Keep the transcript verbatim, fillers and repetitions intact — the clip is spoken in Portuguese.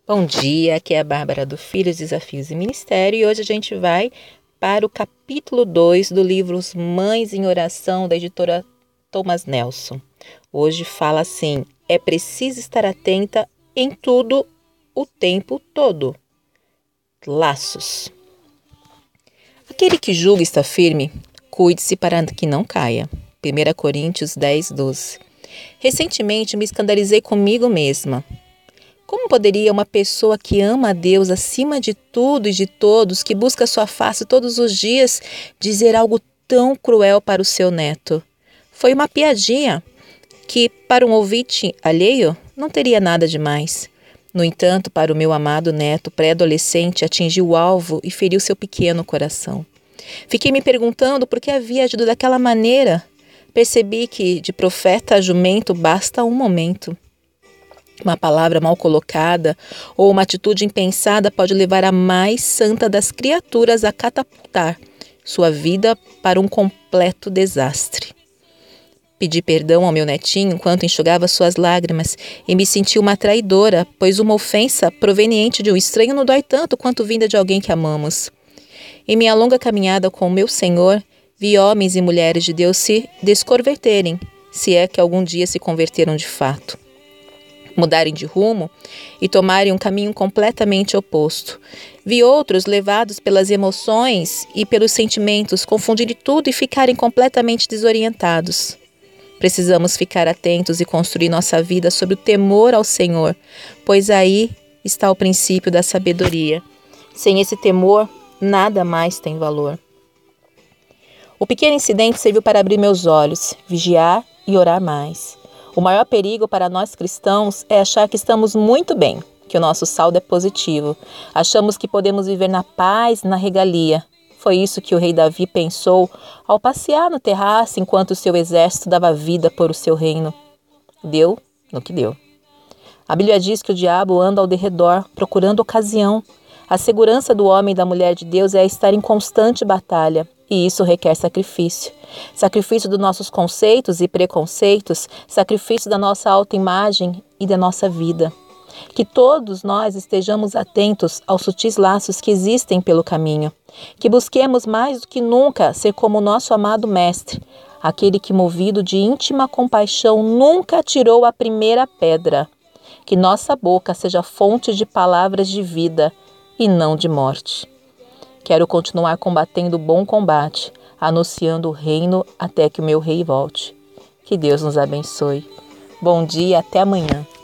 Bom dia, aqui é a Bárbara do Filhos, Desafios e Ministério e hoje a gente vai para o capítulo dois do livro Mães em Oração, da editora Thomas Nelson. Hoje fala assim: é preciso estar atenta em tudo o tempo todo. Laços. Aquele que julga está firme, cuide-se para que não caia. primeira Coríntios dez, doze. Recentemente me escandalizei comigo mesma. Como poderia uma pessoa que ama a Deus acima de tudo e de todos, que busca sua face todos os dias, dizer algo tão cruel para o seu neto? Foi uma piadinha que, para um ouvinte alheio, não teria nada demais. No entanto, para o meu amado neto pré-adolescente, atingiu o alvo e feriu seu pequeno coração. Fiquei me perguntando por que havia agido daquela maneira. Percebi que, de profeta a jumento, basta um momento. Uma palavra mal colocada ou uma atitude impensada pode levar a mais santa das criaturas a catapultar sua vida para um completo desastre. Pedi perdão ao meu netinho enquanto enxugava suas lágrimas e me senti uma traidora, pois uma ofensa proveniente de um estranho não dói tanto quanto vinda de alguém que amamos. Em minha longa caminhada com o meu Senhor, vi homens e mulheres de Deus se desconverterem, se é que algum dia se converteram de fato. Mudarem de rumo e tomarem um caminho completamente oposto. Vi outros levados pelas emoções e pelos sentimentos, confundirem tudo e ficarem completamente desorientados. Precisamos ficar atentos e construir nossa vida sob o temor ao Senhor, pois aí está o princípio da sabedoria. Sem esse temor, nada mais tem valor. O pequeno incidente serviu para abrir meus olhos, vigiar e orar mais. O maior perigo para nós cristãos é achar que estamos muito bem, que o nosso saldo é positivo. Achamos que podemos viver na paz, na regalia. Foi isso que o rei Davi pensou ao passear no terraço enquanto o seu exército dava vida por o seu reino. Deu no que deu. A Bíblia diz que o diabo anda ao derredor, procurando ocasião. A segurança do homem e da mulher de Deus é estar em constante batalha. E isso requer sacrifício. Sacrifício dos nossos conceitos e preconceitos, sacrifício da nossa autoimagem e da nossa vida. Que todos nós estejamos atentos aos sutis laços que existem pelo caminho. Que busquemos mais do que nunca ser como o nosso amado Mestre, aquele que, movido de íntima compaixão, nunca tirou a primeira pedra. Que nossa boca seja fonte de palavras de vida e não de morte. Quero continuar combatendo o bom combate, anunciando o reino até que o meu rei volte. Que Deus nos abençoe. Bom dia, até amanhã.